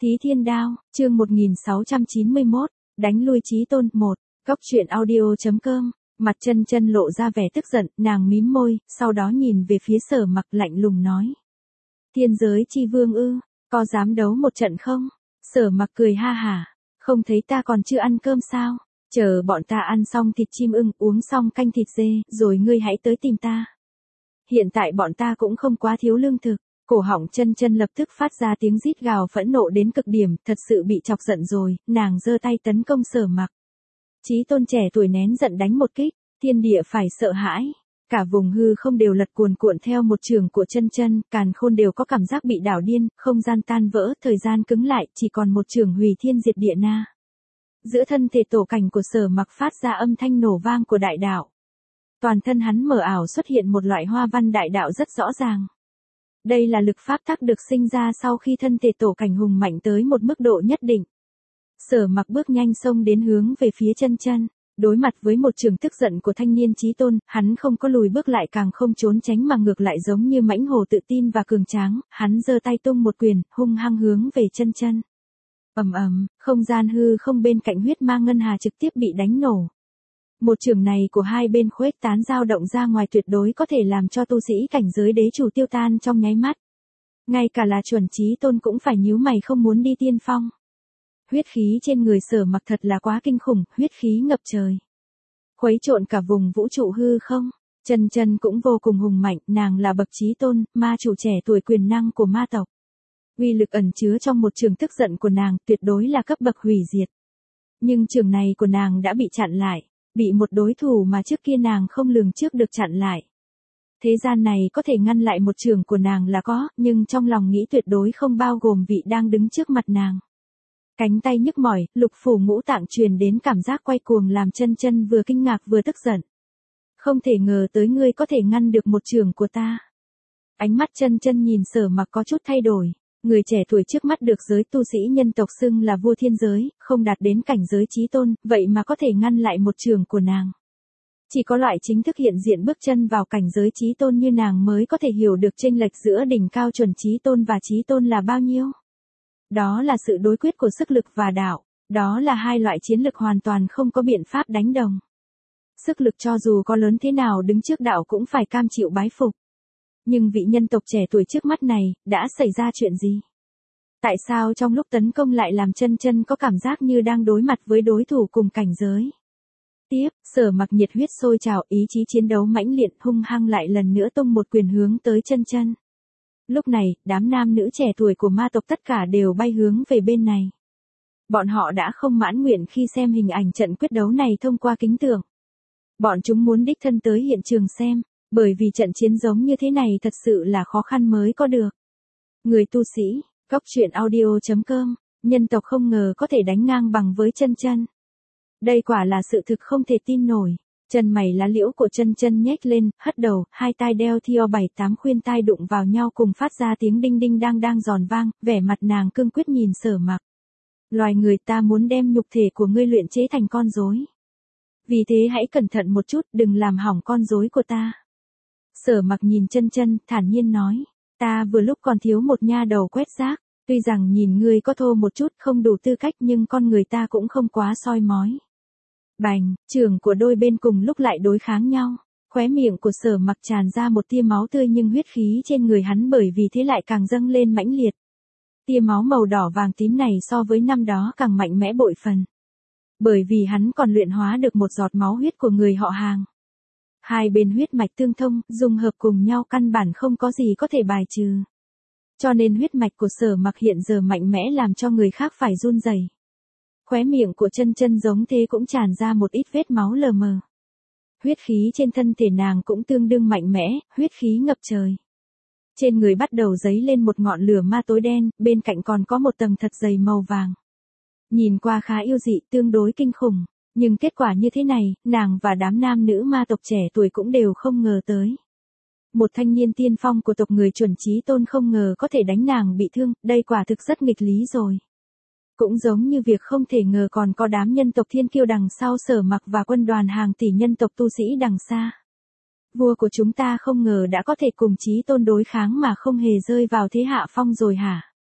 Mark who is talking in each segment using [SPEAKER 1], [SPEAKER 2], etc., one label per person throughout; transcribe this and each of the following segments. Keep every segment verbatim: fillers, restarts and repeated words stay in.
[SPEAKER 1] Thí Thiên Đao, chương một nghìn sáu trăm chín mươi mốt, đánh lui Chí Tôn, một, Góc truyện audio chấm com, mặt Chân Chân lộ ra vẻ tức giận, nàng mím môi, sau đó nhìn về phía Sở Mặc lạnh lùng nói. Thiên giới chi vương ư, có dám đấu một trận không? Sở Mặc cười ha hả, không thấy ta còn chưa ăn cơm sao? Chờ bọn ta ăn xong thịt chim ưng, uống xong canh thịt dê, rồi ngươi hãy tới tìm ta. Hiện tại bọn ta cũng không quá thiếu lương thực. Cổ họng Chân Chân lập tức phát ra tiếng rít gào phẫn nộ đến cực điểm, thật sự bị chọc giận rồi, nàng giơ tay tấn công Sở Mặc. Chí Tôn trẻ tuổi nén giận đánh một kích, thiên địa phải sợ hãi. Cả vùng hư không đều lật cuồn cuộn theo một trường của Chân Chân, càn khôn đều có cảm giác bị đảo điên, không gian tan vỡ, thời gian cứng lại, chỉ còn một trường hủy thiên diệt địa na. Giữa thân thể tổ cảnh của Sở Mặc phát ra âm thanh nổ vang của đại đạo. Toàn thân hắn mờ ảo xuất hiện một loại hoa văn đại đạo rất rõ ràng. Đây là lực pháp tắc được sinh ra sau khi thân thể tổ cảnh hùng mạnh tới một mức độ nhất định. Sở Mặc bước nhanh xông đến hướng về phía Chân Chân, đối mặt với một trường tức giận của thanh niên Chí Tôn, hắn không có lùi bước lại càng không trốn tránh mà ngược lại giống như mãnh hổ tự tin và cường tráng, hắn giơ tay tung một quyền, hung hăng hướng về Chân Chân. Ầm ầm, không gian hư không bên cạnh huyết ma ngân hà trực tiếp bị đánh nổ. Một trường này của hai bên khuếch tán dao động ra ngoài tuyệt đối có thể làm cho tu sĩ cảnh giới đế chủ tiêu tan trong nháy mắt. Ngay cả là chuẩn Chí Tôn cũng phải nhíu mày không muốn đi tiên phong. Huyết khí trên người Sở Mặc thật là quá kinh khủng, huyết khí ngập trời. Khuấy trộn cả vùng vũ trụ hư không, Chân Chân cũng vô cùng hùng mạnh, nàng là bậc Chí Tôn, ma chủ trẻ tuổi quyền năng của ma tộc. Uy lực ẩn chứa trong một trường tức giận của nàng tuyệt đối là cấp bậc hủy diệt. Nhưng trường này của nàng đã bị chặn lại. Bị một đối thủ mà trước kia nàng không lường trước được chặn lại. Thế gian này có thể ngăn lại một trường của nàng là có, nhưng trong lòng nghĩ tuyệt đối không bao gồm vị đang đứng trước mặt nàng. Cánh tay nhức mỏi, lục phủ ngũ tạng truyền đến cảm giác quay cuồng làm Chân Chân vừa kinh ngạc vừa tức giận. Không thể ngờ tới ngươi có thể ngăn được một trường của ta. Ánh mắt Chân Chân nhìn Sở Mặc có chút thay đổi. Người trẻ tuổi trước mắt được giới tu sĩ nhân tộc xưng là vua thiên giới, không đạt đến cảnh giới Chí Tôn, vậy mà có thể ngăn lại một trường của nàng. Chỉ có loại chính thức hiện diện bước chân vào cảnh giới Chí Tôn như nàng mới có thể hiểu được chênh lệch giữa đỉnh cao chuẩn Chí Tôn và Chí Tôn là bao nhiêu. Đó là sự đối quyết của sức lực và đạo, đó là hai loại chiến lực hoàn toàn không có biện pháp đánh đồng. Sức lực cho dù có lớn thế nào đứng trước đạo cũng phải cam chịu bái phục. Nhưng vị nhân tộc trẻ tuổi trước mắt này, đã xảy ra chuyện gì? Tại sao trong lúc tấn công lại làm Chân Chân có cảm giác như đang đối mặt với đối thủ cùng cảnh giới? Tiếp, Sở Mặc nhiệt huyết sôi trào, ý chí chiến đấu mãnh liệt hung hăng lại lần nữa tung một quyền hướng tới Chân Chân. Lúc này, đám nam nữ trẻ tuổi của ma tộc tất cả đều bay hướng về bên này. Bọn họ đã không mãn nguyện khi xem hình ảnh trận quyết đấu này thông qua kính tượng. Bọn chúng muốn đích thân tới hiện trường xem. Bởi vì trận chiến giống như thế này thật sự là khó khăn mới có được. Người tu sĩ, Góc truyện audio chấm com, nhân tộc không ngờ có thể đánh ngang bằng với Chân Chân. Đây quả là sự thực không thể tin nổi. Chân mày lá liễu của Chân Chân nhếch lên, hất đầu, hai tai đeo theo bảy tám khuyên tai đụng vào nhau cùng phát ra tiếng đinh đinh đang đang giòn vang, vẻ mặt nàng cương quyết nhìn Sở Mặc. Loài người ta muốn đem nhục thể của ngươi luyện chế thành con rối. Vì thế hãy cẩn thận một chút, đừng làm hỏng con rối của ta. Sở Mặc nhìn Chân Chân, thản nhiên nói, ta vừa lúc còn thiếu một nha đầu quét rác, tuy rằng nhìn ngươi có thô một chút không đủ tư cách nhưng con người ta cũng không quá soi mói. Bành, trường của đôi bên cùng lúc lại đối kháng nhau, khóe miệng của Sở Mặc tràn ra một tia máu tươi nhưng huyết khí trên người hắn bởi vì thế lại càng dâng lên mãnh liệt. Tia máu màu đỏ vàng tím này so với năm đó càng mạnh mẽ bội phần. Bởi vì hắn còn luyện hóa được một giọt máu huyết của người họ hàng. Hai bên huyết mạch tương thông, dung hợp cùng nhau căn bản không có gì có thể bài trừ. Cho nên huyết mạch của Sở Mặc hiện giờ mạnh mẽ làm cho người khác phải run rẩy. Khóe miệng của Chân Chân giống thế cũng tràn ra một ít vết máu lờ mờ. Huyết khí trên thân thể nàng cũng tương đương mạnh mẽ, huyết khí ngập trời. Trên người bắt đầu dấy lên một ngọn lửa ma tối đen, bên cạnh còn có một tầng thật dày màu vàng. Nhìn qua khá yêu dị, tương đối kinh khủng. Nhưng kết quả như thế này, nàng và đám nam nữ ma tộc trẻ tuổi cũng đều không ngờ tới. Một thanh niên tiên phong của tộc người chuẩn Chí Tôn không ngờ có thể đánh nàng bị thương, đây quả thực rất nghịch lý rồi. Cũng giống như việc không thể ngờ còn có đám nhân tộc thiên kiêu đằng sau Sở Mặc và quân đoàn hàng tỷ nhân tộc tu sĩ đằng xa. Vua của chúng ta không ngờ đã có thể cùng Chí Tôn đối kháng mà không hề rơi vào thế hạ phong rồi hả?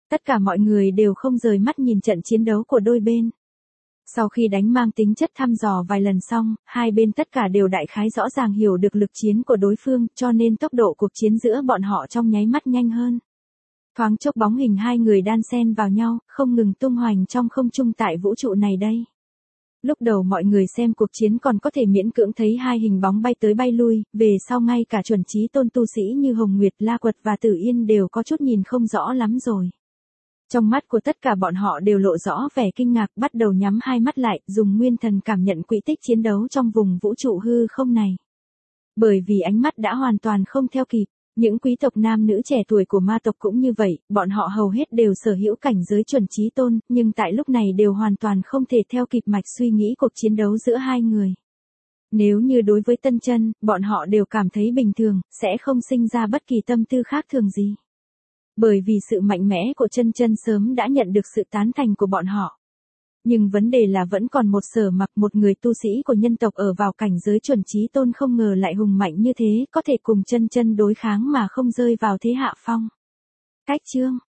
[SPEAKER 1] Tất cả mọi người đều không rời mắt nhìn trận chiến đấu của đôi bên. Sau khi đánh mang tính chất thăm dò vài lần xong, hai bên tất cả đều đại khái rõ ràng hiểu được lực chiến của đối phương, cho nên tốc độ cuộc chiến giữa bọn họ trong nháy mắt nhanh hơn. Thoáng chốc bóng hình hai người đan xen vào nhau, không ngừng tung hoành trong không trung tại vũ trụ này đây. Lúc đầu mọi người xem cuộc chiến còn có thể miễn cưỡng thấy hai hình bóng bay tới bay lui, về sau ngay cả chuẩn trí tôn tu sĩ như Hồng Nguyệt, La Quật và Tử Yên đều có chút nhìn không rõ lắm rồi. Trong mắt của tất cả bọn họ đều lộ rõ vẻ kinh ngạc, bắt đầu nhắm hai mắt lại, dùng nguyên thần cảm nhận quỹ tích chiến đấu trong vùng vũ trụ hư không này. Bởi vì ánh mắt đã hoàn toàn không theo kịp, những quý tộc nam nữ trẻ tuổi của ma tộc cũng như vậy, bọn họ hầu hết đều sở hữu cảnh giới chuẩn trí tôn, nhưng tại lúc này đều hoàn toàn không thể theo kịp mạch suy nghĩ cuộc chiến đấu giữa hai người. Nếu như đối với Tân Chân, bọn họ đều cảm thấy bình thường, sẽ không sinh ra bất kỳ tâm tư khác thường gì. Bởi vì sự mạnh mẽ của Chân Chân sớm đã nhận được sự tán thành của bọn họ. Nhưng vấn đề là vẫn còn một Sở Mặc, một người tu sĩ của nhân tộc ở vào cảnh giới chuẩn trí tôn không ngờ lại hùng mạnh như thế, có thể cùng Chân Chân đối kháng mà không rơi vào thế hạ phong. Cách chương